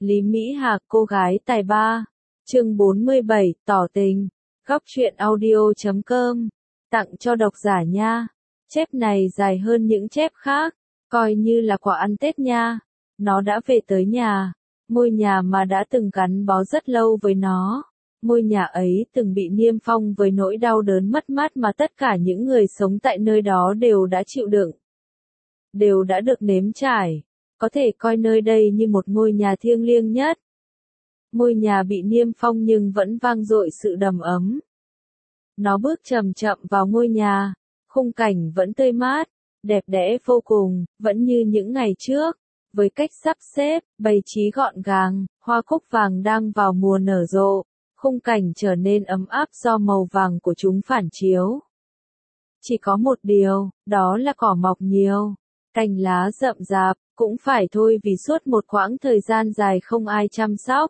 Lý Mỹ Hạc, cô gái tài ba. Chương 47, tỏ tình. Góc truyện audio.com. Tặng cho độc giả nha. Chép này dài hơn những chép khác, coi như là quà ăn Tết nha. Nó đã về tới nhà, ngôi nhà mà đã từng gắn bó rất lâu với nó. Ngôi nhà ấy từng bị niêm phong với nỗi đau đớn mất mát mà tất cả những người sống tại nơi đó đều đã chịu đựng, đều đã được nếm trải. Có thể coi nơi đây như một ngôi nhà thiêng liêng nhất. Ngôi nhà bị niêm phong nhưng vẫn vang dội sự đầm ấm. Nó bước chậm chậm vào ngôi nhà, khung cảnh vẫn tươi mát, đẹp đẽ vô cùng, vẫn như những ngày trước, với cách sắp xếp, bày trí gọn gàng, hoa cúc vàng đang vào mùa nở rộ, khung cảnh trở nên ấm áp do màu vàng của chúng phản chiếu. Chỉ có một điều, đó là cỏ mọc nhiều, cành lá rậm rạp, cũng phải thôi vì suốt một quãng thời gian dài không ai chăm sóc,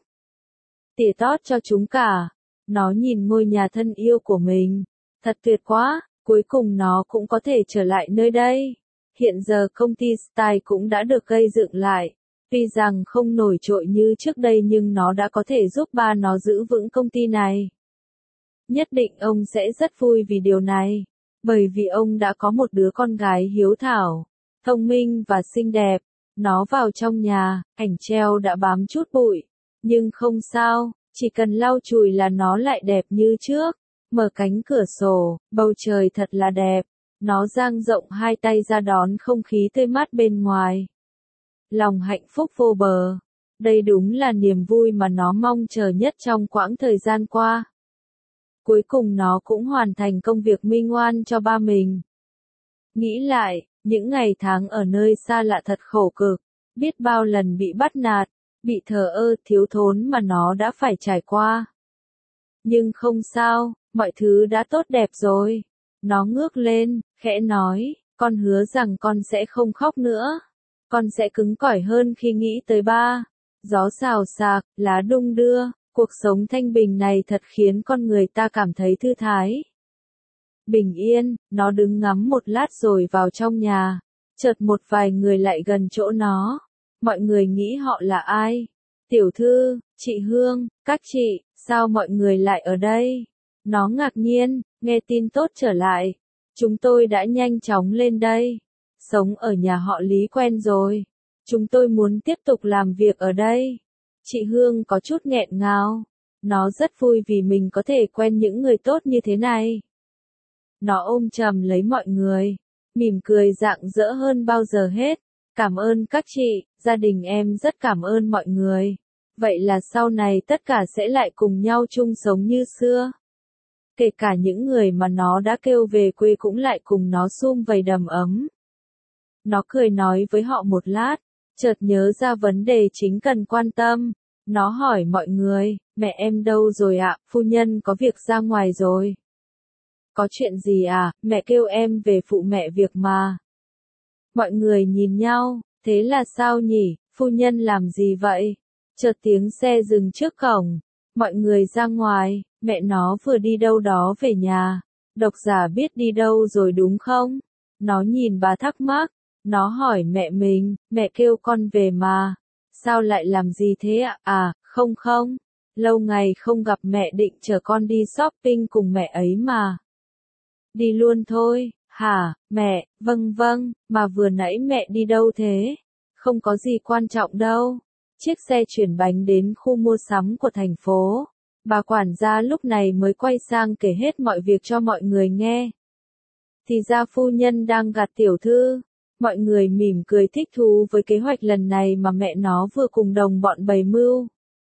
tỉa tót cho chúng cả. Nó nhìn ngôi nhà thân yêu của mình, thật tuyệt quá, cuối cùng nó cũng có thể trở lại nơi đây. Hiện giờ công ty Style cũng đã được gây dựng lại, tuy rằng không nổi trội như trước đây nhưng nó đã có thể giúp ba nó giữ vững công ty này. Nhất định ông sẽ rất vui vì điều này, bởi vì ông đã có một đứa con gái hiếu thảo, thông minh và xinh đẹp. Nó vào trong nhà, ảnh treo đã bám chút bụi, nhưng không sao, chỉ cần lau chùi là nó lại đẹp như trước. Mở cánh cửa sổ, bầu trời thật là đẹp. Nó dang rộng hai tay ra đón không khí tươi mát bên ngoài. Lòng hạnh phúc vô bờ. Đây đúng là niềm vui mà nó mong chờ nhất trong quãng thời gian qua. Cuối cùng nó cũng hoàn thành công việc minh oan cho ba mình. Nghĩ lại, những ngày tháng ở nơi xa lạ thật khổ cực, biết bao lần bị bắt nạt, bị thờ ơ thiếu thốn mà nó đã phải trải qua. Nhưng không sao, mọi thứ đã tốt đẹp rồi. Nó ngước lên, khẽ nói, con hứa rằng con sẽ không khóc nữa. Con sẽ cứng cỏi hơn khi nghĩ tới ba. Gió xào xạc, lá đung đưa, cuộc sống thanh bình này thật khiến con người ta cảm thấy thư thái. Bình yên, nó đứng ngắm một lát rồi vào trong nhà. Chợt một vài người lại gần chỗ nó. Mọi người nghĩ họ là ai? Tiểu thư, chị Hương, các chị, sao mọi người lại ở đây? Nó ngạc nhiên, nghe tin tốt trở lại. Chúng tôi đã nhanh chóng lên đây. Sống ở nhà họ Lý quen rồi. Chúng tôi muốn tiếp tục làm việc ở đây. Chị Hương có chút nghẹn ngào. Nó rất vui vì mình có thể quen những người tốt như thế này. Nó ôm chầm lấy mọi người, mỉm cười rạng rỡ hơn bao giờ hết. Cảm ơn các chị, gia đình em rất cảm ơn mọi người. Vậy là sau này tất cả sẽ lại cùng nhau chung sống như xưa. Kể cả những người mà nó đã kêu về quê cũng lại cùng nó sum vầy đầm ấm. Nó cười nói với họ một lát, chợt nhớ ra vấn đề chính cần quan tâm. Nó hỏi mọi người, mẹ em đâu rồi ạ? Phu nhân có việc ra ngoài rồi. Có chuyện gì à? Mẹ kêu em về phụ mẹ việc mà. Mọi người nhìn nhau, thế là sao nhỉ? Phu nhân làm gì vậy? Chợt tiếng xe dừng trước cổng. Mọi người ra ngoài, mẹ nó vừa đi đâu đó về nhà. Độc giả biết đi đâu rồi đúng không? Nó nhìn bà thắc mắc. Nó hỏi mẹ mình, mẹ kêu con về mà. Sao lại làm gì thế ạ? À, không. Lâu ngày không gặp mẹ định chở con đi shopping cùng mẹ ấy mà. Đi luôn thôi, hả, mẹ? Vâng, mà vừa nãy mẹ đi đâu thế? Không có gì quan trọng đâu. Chiếc xe chuyển bánh đến khu mua sắm của thành phố. Bà quản gia lúc này mới quay sang kể hết mọi việc cho mọi người nghe. Thì ra phu nhân đang gạt tiểu thư. Mọi người mỉm cười thích thú với kế hoạch lần này mà mẹ nó vừa cùng đồng bọn bày mưu.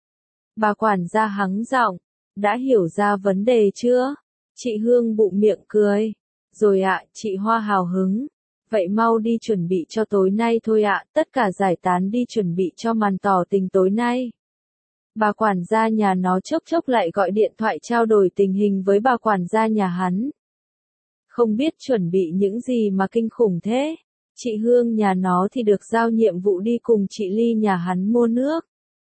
Bà quản gia hắng giọng, đã hiểu ra vấn đề chưa? Chị Hương bụng miệng cười. Rồi ạ, chị Hoa hào hứng. Vậy mau đi chuẩn bị cho tối nay thôi ạ, tất cả giải tán đi chuẩn bị cho màn tỏ tình tối nay. Bà quản gia nhà nó chốc lại gọi điện thoại trao đổi tình hình với bà quản gia nhà hắn. Không biết chuẩn bị những gì mà kinh khủng thế. Chị Hương nhà nó thì được giao nhiệm vụ đi cùng chị Ly nhà hắn mua nước.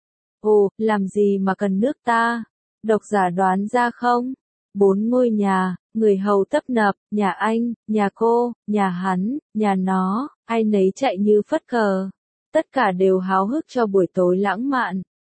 Ồ, làm gì mà cần nước ta? Độc giả đoán ra không? 4 ngôi nhà, người hầu tấp nập, nhà anh, nhà cô, nhà hắn, nhà nó, ai nấy chạy như phất cờ. Tất cả đều háo hức cho buổi tối lãng mạn.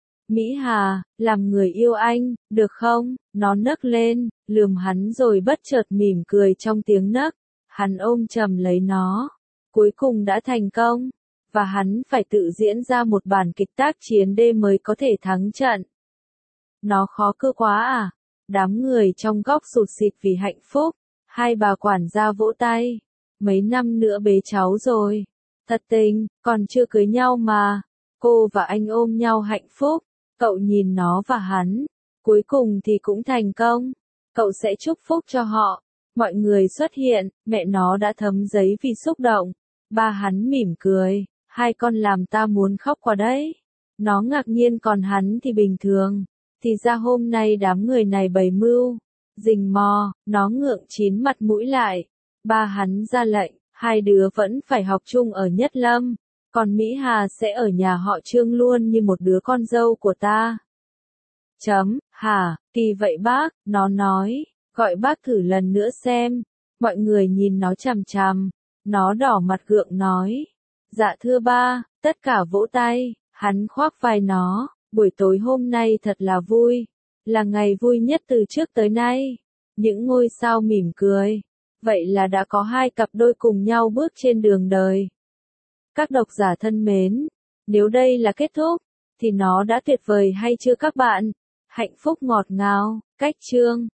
Mỹ Hà, làm người yêu anh, được không? Nó nấc lên, lườm hắn rồi bất chợt mỉm cười trong tiếng nấc. Hắn ôm chầm lấy nó. Cuối cùng đã thành công. Và hắn phải tự diễn ra một bản kịch tác chiến đêm mới có thể thắng trận. Nó khó cơ quá à? Đám người trong góc sụt sịt vì hạnh phúc. Hai bà quản gia vỗ tay. Mấy năm nữa bế cháu rồi. Thật tình, còn chưa cưới nhau mà. Cô và anh ôm nhau hạnh phúc. Cậu nhìn nó và hắn. Cuối cùng thì cũng thành công. Cậu sẽ chúc phúc cho họ. Mọi người xuất hiện, mẹ nó đã thấm giấy vì xúc động. Ba hắn mỉm cười. Hai con làm ta muốn khóc quá đấy. Nó ngạc nhiên còn hắn thì bình thường. Thì ra hôm nay đám người này bày mưu. Rình mò, nó ngượng chín mặt mũi lại. Ba hắn ra lệnh, hai đứa vẫn phải học chung ở Nhất Lâm. Còn Mỹ Hà sẽ ở nhà họ Trương luôn như một đứa con dâu của ta. Hả, kỳ vậy bác, nó nói, gọi bác thử lần nữa xem. Mọi người nhìn nó chằm chằm. Nó đỏ mặt gượng nói. Dạ thưa ba, tất cả vỗ tay, hắn khoác vai nó. Buổi tối hôm nay thật là vui. Là ngày vui nhất từ trước tới nay. Những ngôi sao mỉm cười. Vậy là đã có hai cặp đôi cùng nhau bước trên đường đời. Các độc giả thân mến, nếu đây là kết thúc, thì nó đã tuyệt vời hay chưa các bạn? Hạnh phúc ngọt ngào, cách chương.